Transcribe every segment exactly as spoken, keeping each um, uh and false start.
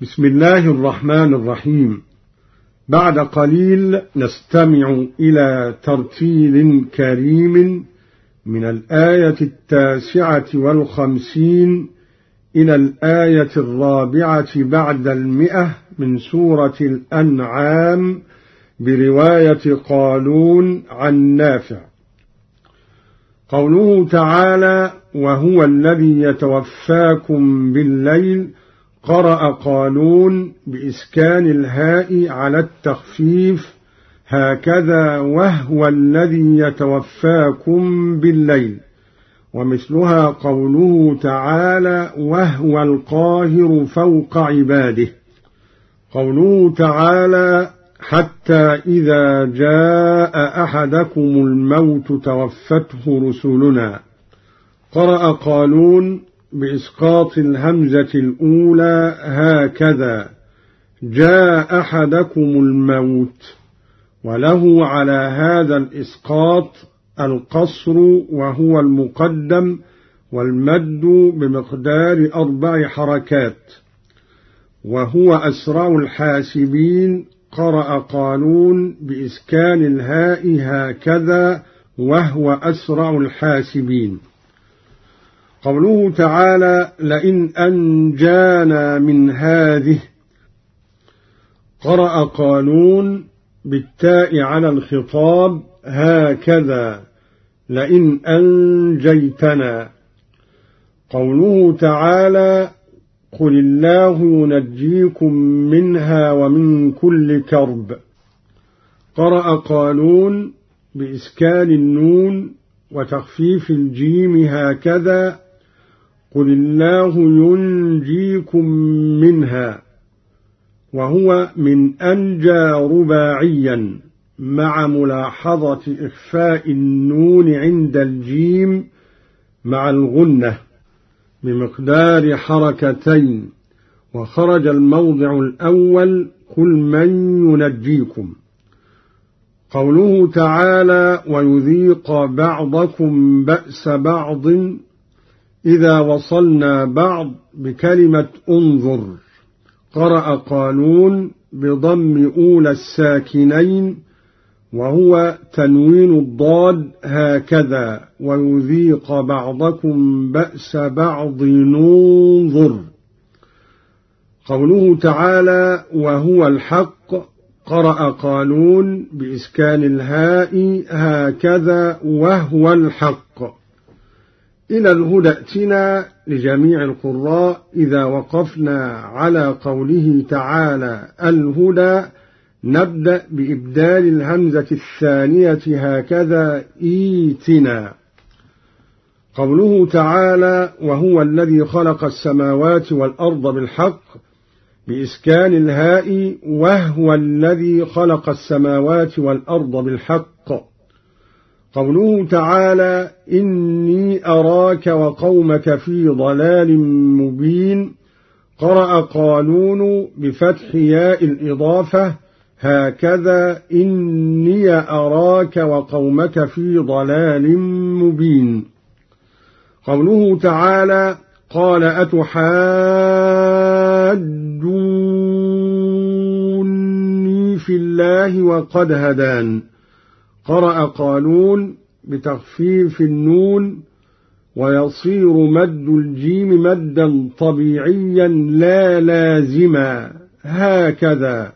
بسم الله الرحمن الرحيم. بعد قليل نستمع إلى ترتيل كريم من الآية التاسعة والخمسين إلى الآية الرابعة بعد المئة من سورة الأنعام برواية قالون عن نافع. قوله تعالى: وهو الذي يتوفاكم بالليل، قرأ قالون بإسكان الهاء على التخفيف هكذا وهو الذي يتوفاكم بالليل، ومثلها قوله تعالى: وهو القاهر فوق عباده. قوله تعالى: حتى إذا جاء أحدكم الموت توفته رسلنا، قرأ قالون بإسقاط الهمزة الأولى هكذا جاء أحدكم الموت، وله على هذا الإسقاط القصر وهو المقدم، والمد بمقدار أربع حركات. وهو أسرع الحاسبين، قرأ قالون بإسكان الهاء هكذا وهو أسرع الحاسبين. قوله تعالى: لئن أنجانا من هذه، قرأ قالون بالتاء على الخطاب هكذا لئن أنجيتنا. قوله تعالى: قل الله ينجيكم منها ومن كل كرب، قرأ قالون بإسكان النون وتخفيف الجيم هكذا قل الله ينجيكم منها، وهو من أنجى رباعيا مع ملاحظة إخفاء النون عند الجيم مع الغنة بمقدار حركتين، وخرج الموضع الأول قل من ينجيكم. قوله تعالى: ويذيق بعضكم بأس بعض، إذا وصلنا بعض بكلمة انظر، قرأ قالون بضم أولى الساكنين وهو تنوين الضاد هكذا ويذيق بعضكم بأس بعض ننظر. قوله تعالى: وهو الحق، قرأ قالون بإسكان الهاء هكذا وهو الحق. إلى الهدى ائتنا لجميع القراء إذا وقفنا على قوله تعالى الهدى نبدأ بإبدال الهمزة الثانية هكذا إيتنا. قوله تعالى: وهو الذي خلق السماوات والأرض بالحق، بإسكان الهاء وهو الذي خلق السماوات والأرض بالحق. قوله تعالى: إني أراك وقومك في ضلال مبين، قرأ قالون بفتح ياء الإضافة هكذا إني أراك وقومك في ضلال مبين. قوله تعالى: قال أتحاجوني في الله وقد هدان، قرأ قالون بتخفيف النون ويصير مد الجيم مدا طبيعيا لا لازما هكذا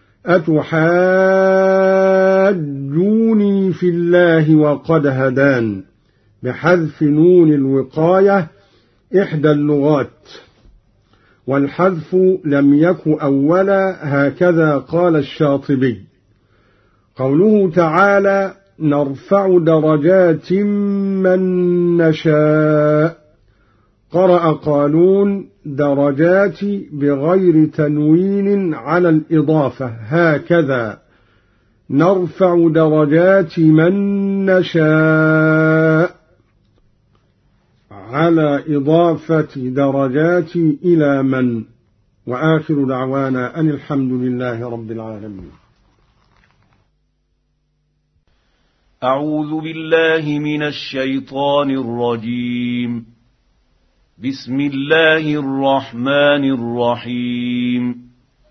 أتحاجوني في الله وقد هدان، بحذف نون الوقاية إحدى اللغات، والحذف لم يك أولا هكذا قال الشاطبي. قوله تعالى: نرفع درجات من نشاء، قرأ قالون درجات بغير تنوين على الإضافة هكذا نرفع درجات من نشاء على إضافة درجات إلى من. وآخر دعوانا أن الحمد لله رب العالمين. أعوذ بالله من الشيطان الرجيم. بسم الله الرحمن الرحيم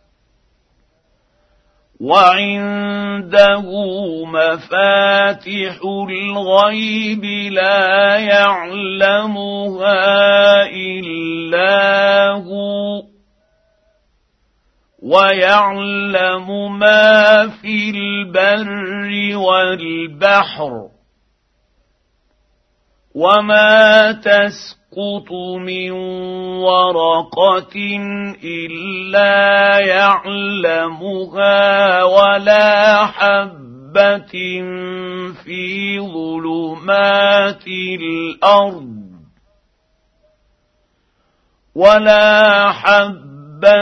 وعنده مفاتح الغيب لا يعلمها إلا هو ويعلم ما في البر والبحر وما تسقط من ورقة إلا يعلمها ولا حبة في ظلمات الأرض ولا حبة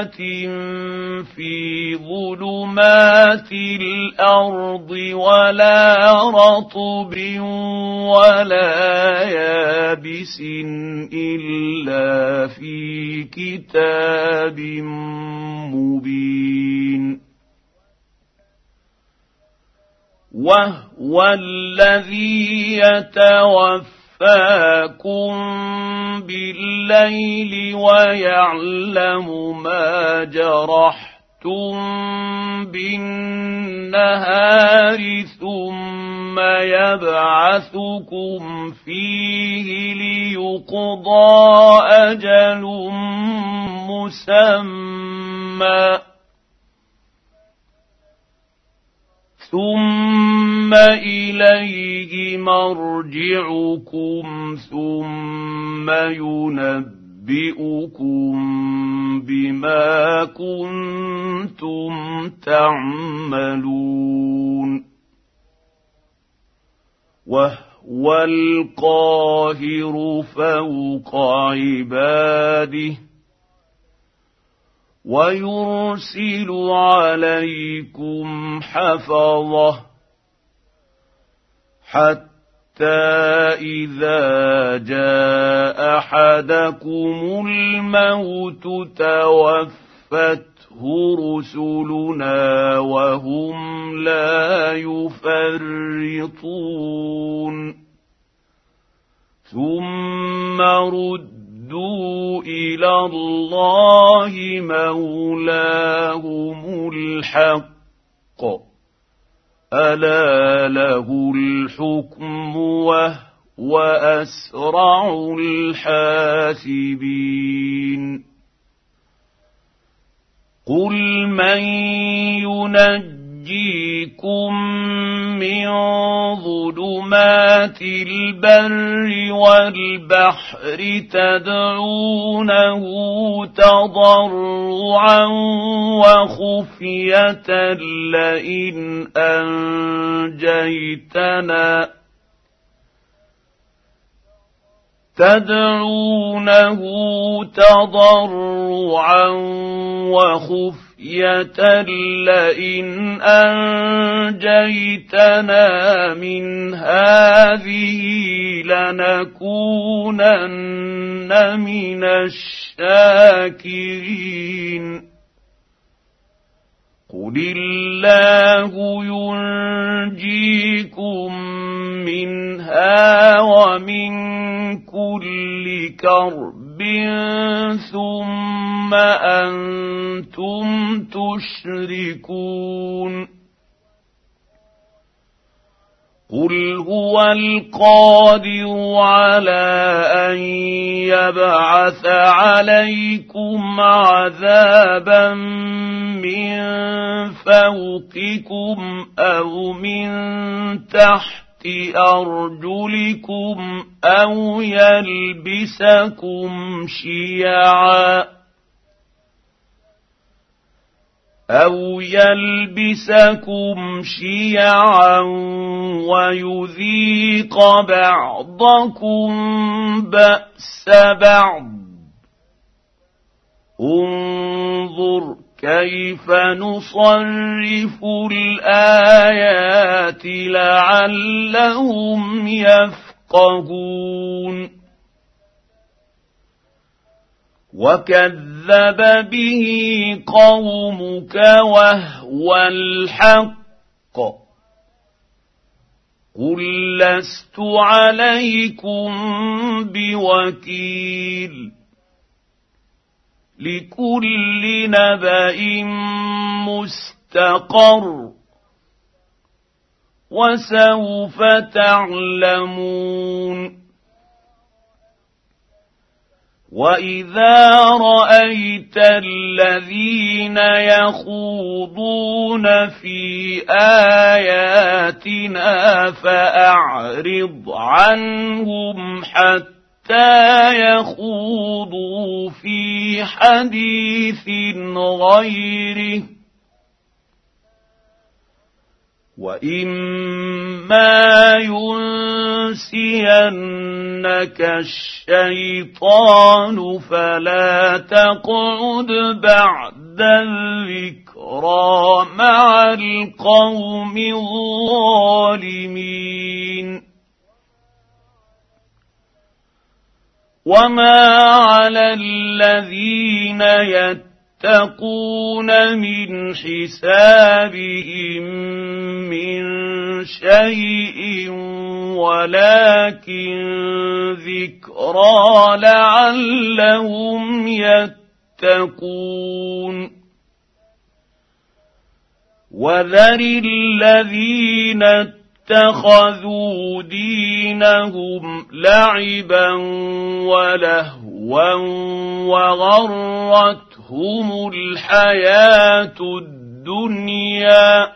في ظلمات الأرض ولا رطب ولا يابس إلا في كتاب مبين وهو الذي يتوفى فاكم بالليل ويعلم ما جرحتم بالنهار ثم يبعثكم فيه ليقضى أجل مسمى ثم إليه مرجعكم ثم ينبئكم بما كنتم تعملون وهو القاهر فوق عباده ويرسل عليكم حفظه حتى إذا جاء أحدكم الموت توفته رسلنا وهم لا يفرطون ثم رد ردوا إلى الله مولاهم الحق ألا له الحكم وهو أسرع الحاسبين قل من ينجيكم من ظلمات البر والبحر تدعونه تضرعا وخفية لئن أنجيتنا تدعونه تضرعا وخفية لئن أنجيتنا من هذه لنكونن من الشاكرين قل الله ينجيكم منها ومن كل كرب ثم أنتم تشركون قل هو القادر على أن يبعث عليكم عذابا من فوقكم أو من تحت أرجلكم أو يلبسكم شيعا أو يلبسكم شيعا ويذيق بعضكم بأس بعض انظر كيف نصرف الآيات لعلهم يفقهون وكذب به قومك وهو الحق قل لست عليكم بوكيل لكل نبأ مستقر وسوف تعلمون وإذا رأيت الذين يخوضون في آياتنا فأعرض عنهم حتى يخوضوا في حديث غيره وإما ينسينك الشيطان فلا تقعد بعد الذكرى مع القوم الظالمين وما على الذين يتقون من حسابهم من شيء ولكن ذكرى لعلهم يتقون وذر الذين اتخذوا دينهم لعبا ولهوا وغرتهم الحياة الدنيا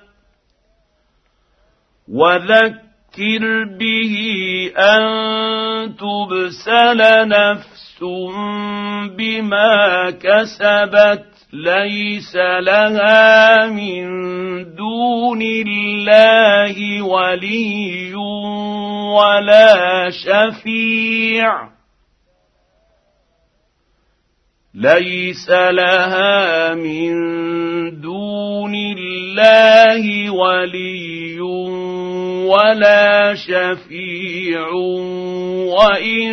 وذكر به أن تبسل نفس بما كسبت ليس لها من دون الله ولي ولا شفيع ليس لها من دون الله ولي ولا شفيع وإن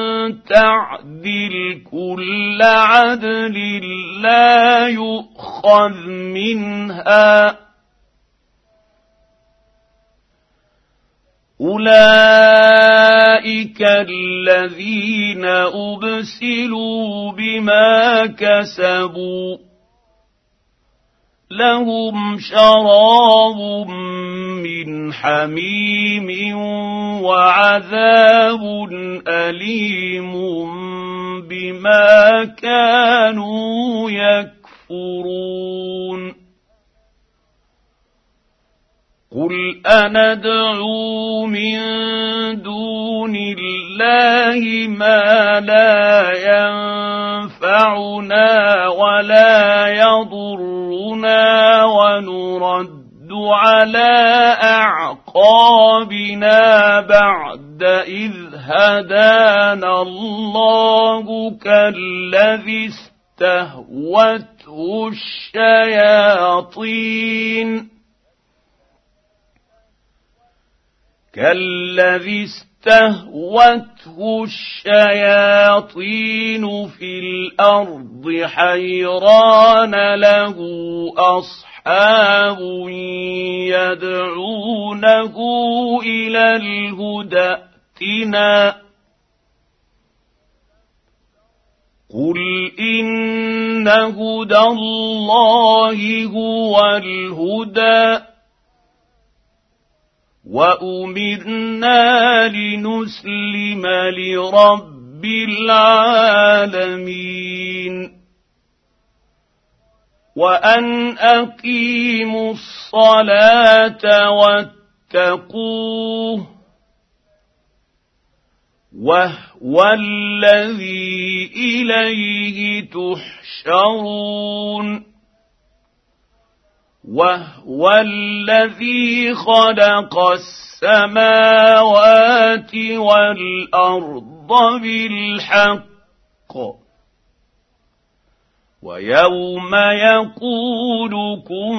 تعدل كل عدل لا يؤخذ منها أولئك الذين أبسلوا بما كسبوا لهم شراب من حميم وعذاب أليم بما كانوا يكفرون قل أندعو من دون الله ما لا ينفعنا ولا يضرنا ونرد على أعقابنا بعد إذ هدانا الله كالذي استهوته الشياطين كالذي استهوته الشياطين في الأرض حيران له أصحاب يدعونه إلى الهدى ائتنا قل إن هدى الله هو الهدى وأمرنا لنسلم لرب العالمين وأن أقيموا الصلاة واتقوه وهو الذي إليه تحشرون وهو الذي خلق السماوات والأرض بالحق ويوم يقول كن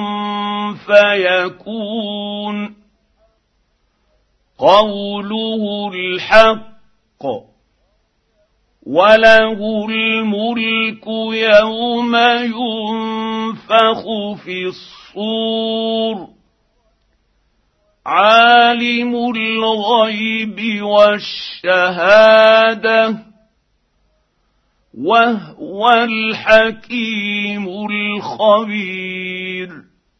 فيكون قوله الحق وله الملك يوم ينفخ في الصور عالم الغيب والشهادة وهو الحكيم الخبير.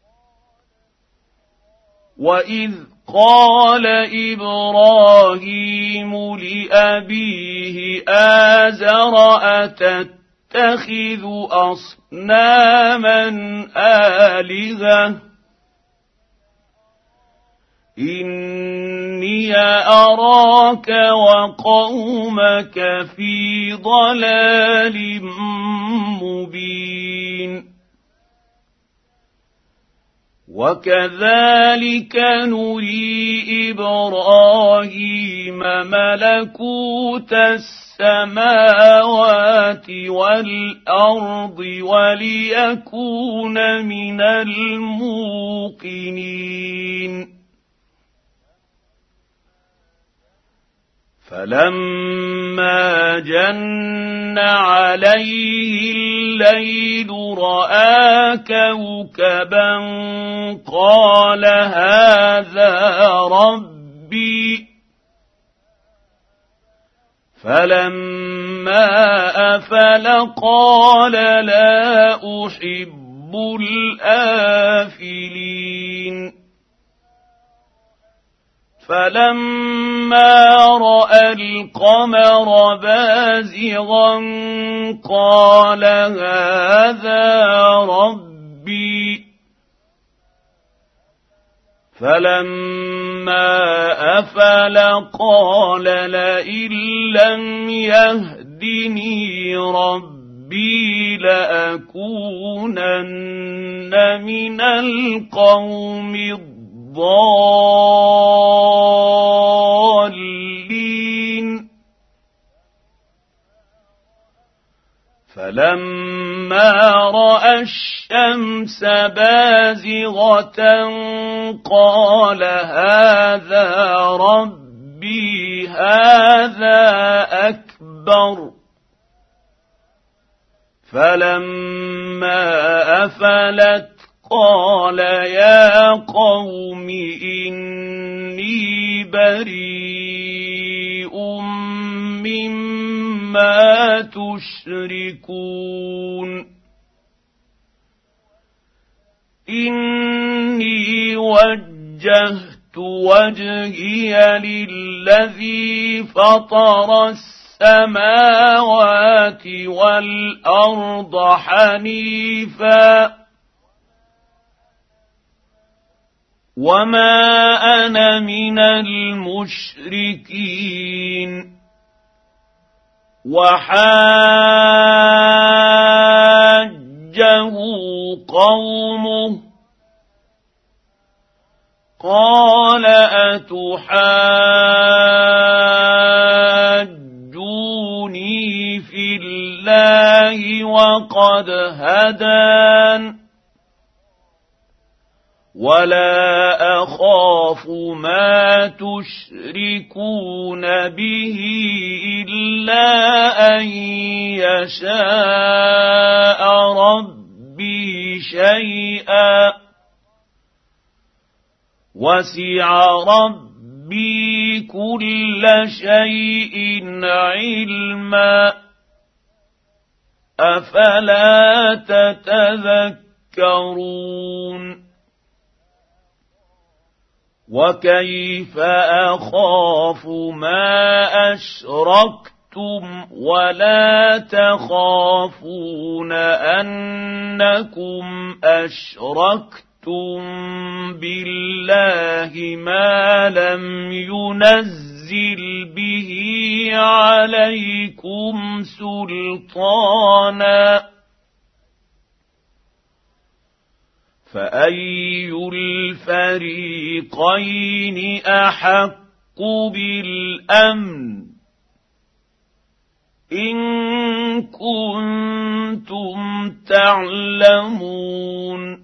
وإذ قال إبراهيم لأبيه آزر أتتخذ أصناما آلهة إني أراك وقومك في ضلال مبين. وكذلك نري إبراهيم ملكوت السماوات والأرض وليكون من الموقنين. فلما جن عليه الليل رأى كوكبا قال هذا ربي. فلما أفل قال لا أحب الآفلين. فلما رأى القمر بازغا قال هذا ربي. فلما أفل قال لئن لم يهدني ربي لأكونن من القوم الضالين. فلما رأى الشمس بازغة قال هذا ربي هذا أكبر. فلما أفلت قال يا قوم إني بريء مما تشركون. إني وجهت وجهي للذي فطر السماوات والأرض حنيفا وما أنا من المشركين. وحاجه قومه قال أتحاجوني في الله وقد هدان ولا أخاف ما تشركون به إلا أن يشاء ربي شيئا وسع ربي كل شيء علما أفلا تتذكرون. وكيف أخاف ما أشركتم ولا تخافون أنكم أشركتم بالله ما لم ينزل به عليكم سلطانا فأي الفريقين أحق بالأمن إن كنتم تعلمون.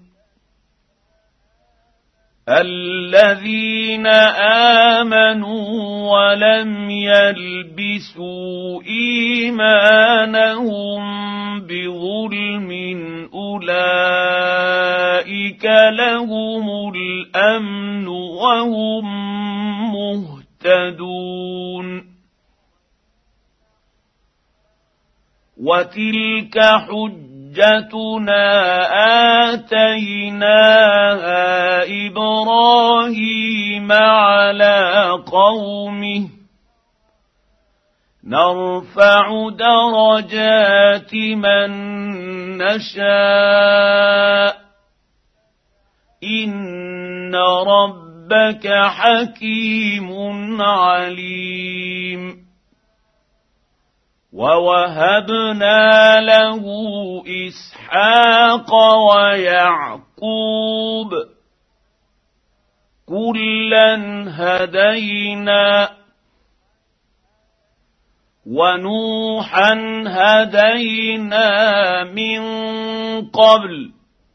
الذين آمنوا ولم يلبسوا إيمانهم بظلم أولئك لهم الأمن وهم مهتدون. وتلك حجتنا آتيناها إبراهيم على قومه نرفع درجات من نشاء إن ربك حكيم عليم. ووهبنا له إسحاق ويعقوب كلا هدينا ونوحا هدينا من قبل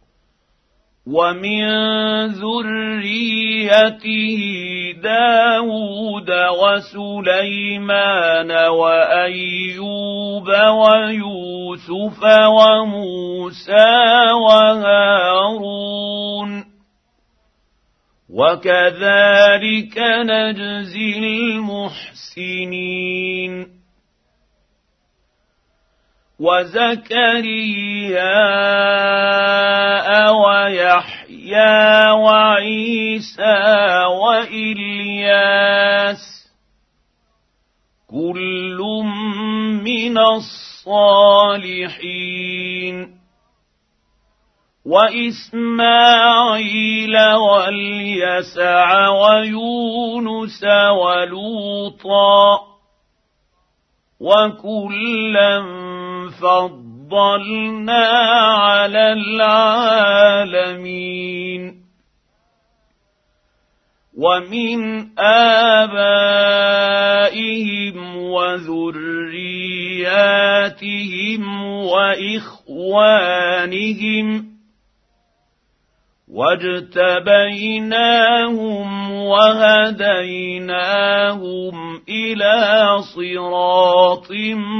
ومن ذريته داود وسليمان وأيوب ويوسف وموسى وهارون وكذلك نجزي المحسنين. وزكريا ويحيى وعيسى وإلياس كل من الصالحين. وإسماعيل واليسع ويونس ولوطا وكلا فضلنا على العالمين. ومن آبائهم وذرياتهم وإخوانهم واجتبيناهم وهديناهم إلى صراط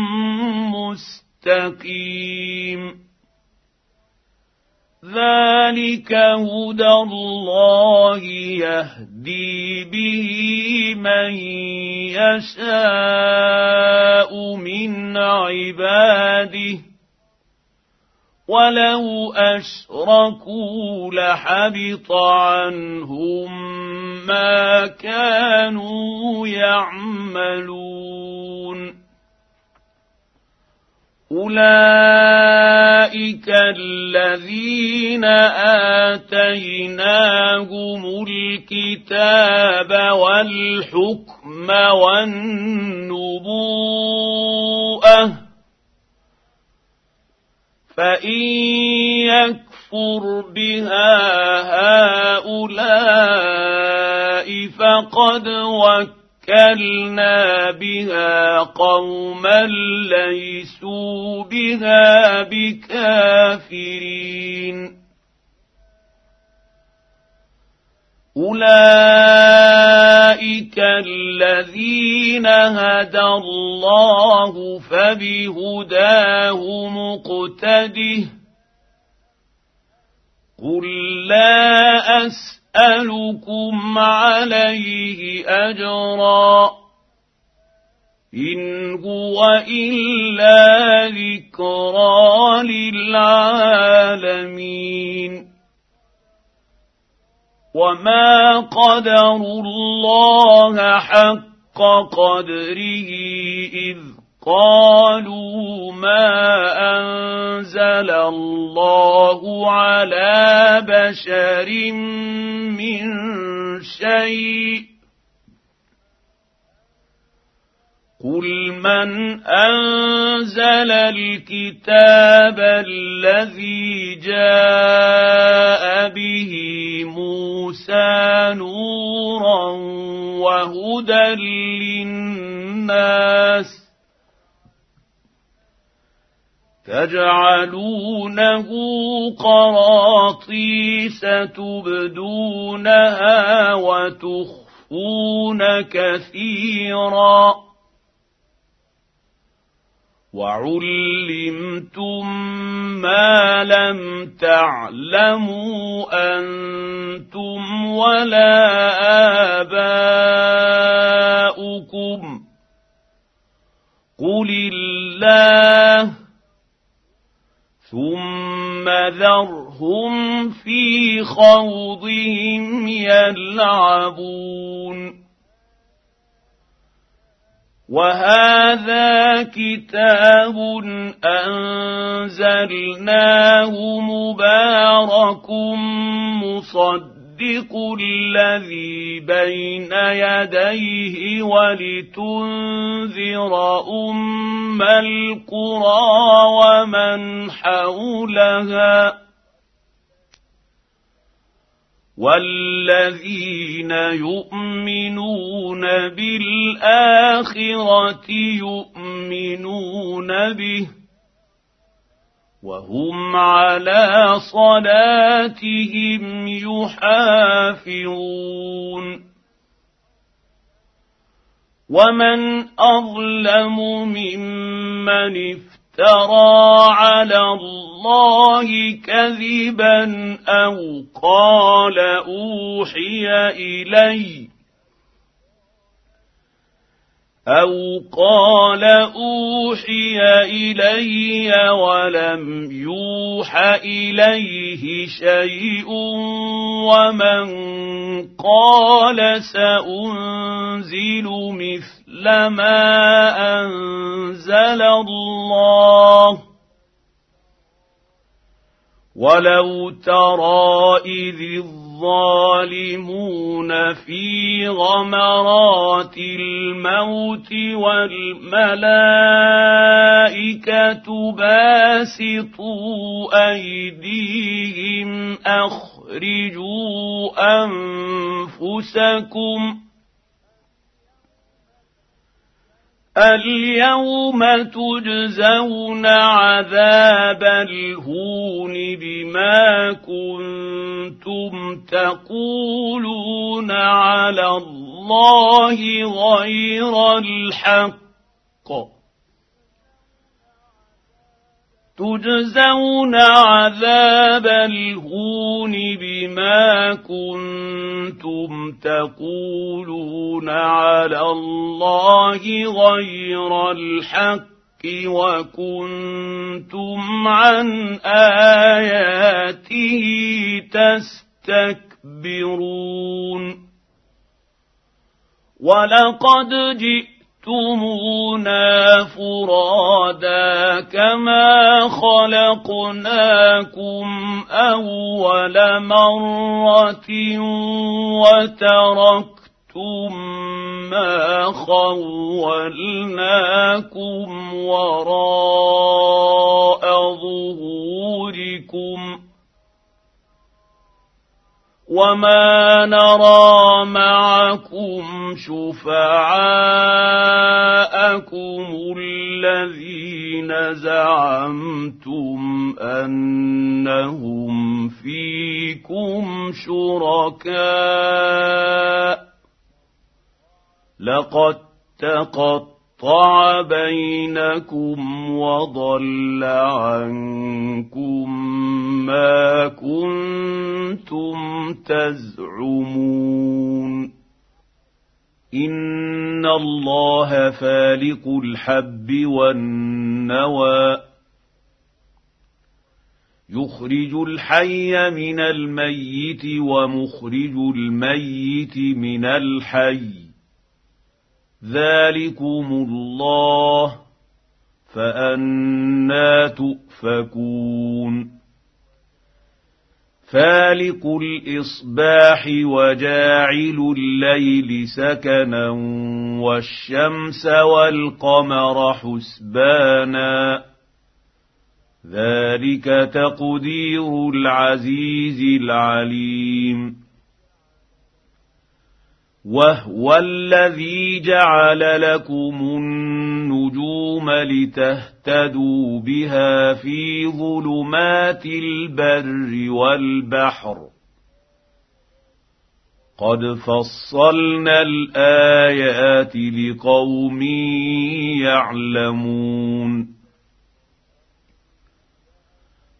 مستقيم. ذلك هدى الله يهدي به من يشاء من عباده ولو أشركوا لحبط عنهم ما كانوا يعملون. أولئك الذين آتيناهم الكتاب والحكم والنبوءة فإن يكفر بها هؤلاء فقد وكلنا بها قوما ليسوا بها بكافرين. أولئك الذين هدى الله فبهداه مقتده قل لا أسألكم عليه أجرا إن هو إلا ذكرى للعالمين. وما قدروا الله حق قدره إذ قالوا ما أنزل الله على بشر من شيء قل من أنزل الكتاب الذي جاء به موسى نورا وهدى للناس تجعلونه قراطيس تبدونها وتخفون كثيرا وعلمتم ما لم تعلموا أنتم ولا آباؤكم قل الله ثم ذرهم في خوضهم يلعبون وهذا كتاب أنزلناه مبارك مصدق الذي بين يديه ولتنذر أم القرى ومن حولها والذين يؤمنون بالآخرة يؤمنون به وهم على صلاتهم يحافظون ومن أظلم ممن افترى على الله كذبا أو قال أوحي إلي أو قال أوحي إلي ولم يوح إليه شيء ومن قال سأنزل مثل ما أنزل الله ولو ترى إذ الظالمون في غمرات الموت والملائكة باسطوا أيديهم أخرجوا أنفسكم اليوم تجزون عذاب الهون بما كنتم تقولون على الله غير الحق تجزون عذاب الهون بما كنتم تقولون على الله غير الحق وكنتم عن آياته تستكبرون ولقد جئتم جئتمونا فرادا كما خلقناكم أول مرة وتركتم ما خولناكم وراء ظهوركم وما نرى معكم شفعاءكم الذين زعمتم أنهم فيكم شركاء لقد تقطع بينكم وضل عنكم ما كنتم تزعمون إن الله فالق الحب والنوى يخرج الحي من الميت ومخرج الميت من الحي ذلكم الله فأنى تؤفكون فالق الإصباح وجاعل الليل سكنا والشمس والقمر حسبانا ذلك تقدير العزيز العليم وهو الذي جعل لكم النجوم لتهتدوا بها في ظلمات البر والبحر قد فصلنا الآيات لقوم يعلمون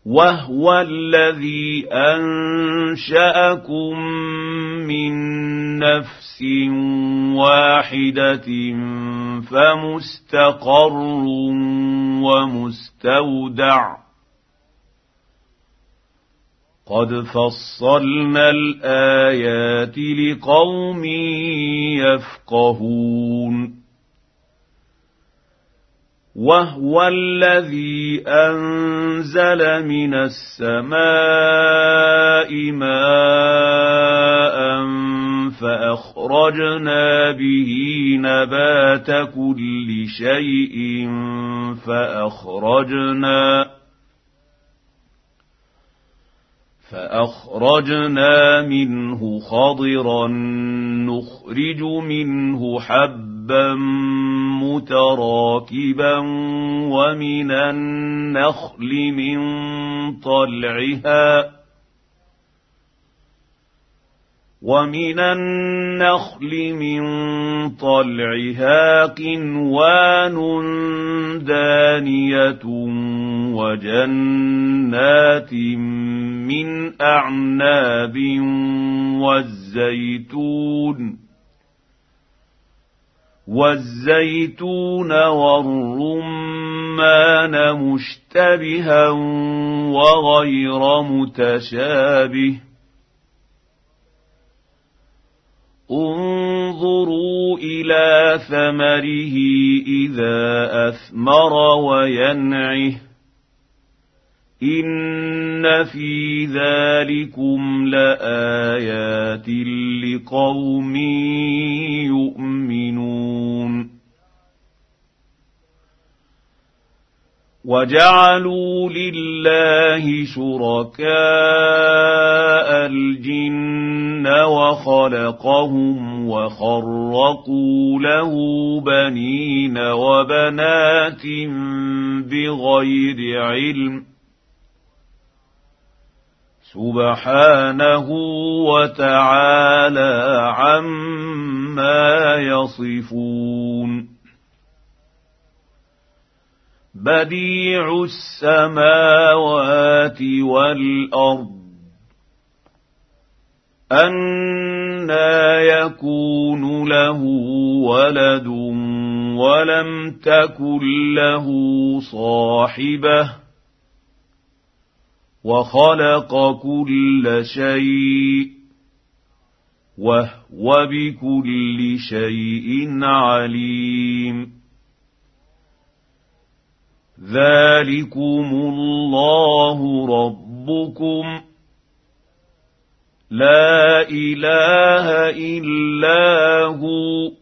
وهو الذي أنشأكم من نفس واحدة فمستقر ومستودع قد فصلنا الآيات لقوم يفقهون وهو الذي أنزل من السماء ماء فأخرجنا به نبات كل شيء فأخرجنا فأخرجنا منه خضرا نخرج منه حبا متراكبا ومن النخل من طلعها ومن النخل من طلعها قنوان دانية وجنات من أعناب والزيتون والزيتون والرمان مشتبها وغير متشابه انظروا إلى ثمره إذا أثمر وينعه إن في ذلكم لآيات لقوم يؤمنون وجعلوا لله شركاء الجن وخلقهم وخرقوا له بنين وبنات بغير علم سبحانه وتعالى عما يصفون بديع السماوات والأرض أنى يكون له ولد ولم تكن له صاحبة وخلق كل شيء وهو بكل شيء عليم ذلكم الله ربكم لا إله إلا هو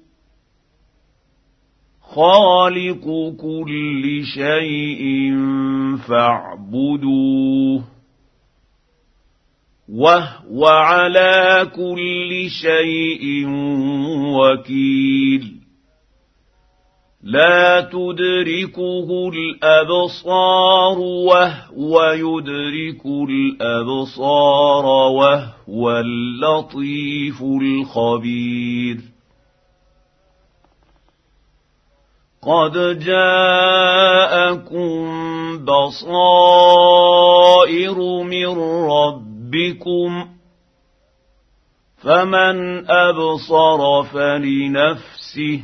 خالق كل شيء فاعبدوه وهو على كل شيء وكيل لا تدركه الأبصار وهو يدرك الأبصار وهو اللطيف الخبير قد جاءكم بصائر من ربكم فمن أبصر فلنفسه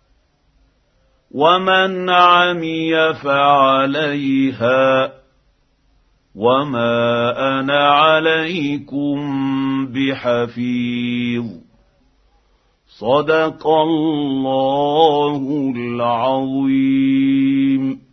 ومن عمي فعليها وما أنا عليكم بحفيظ صدق الله العظيم.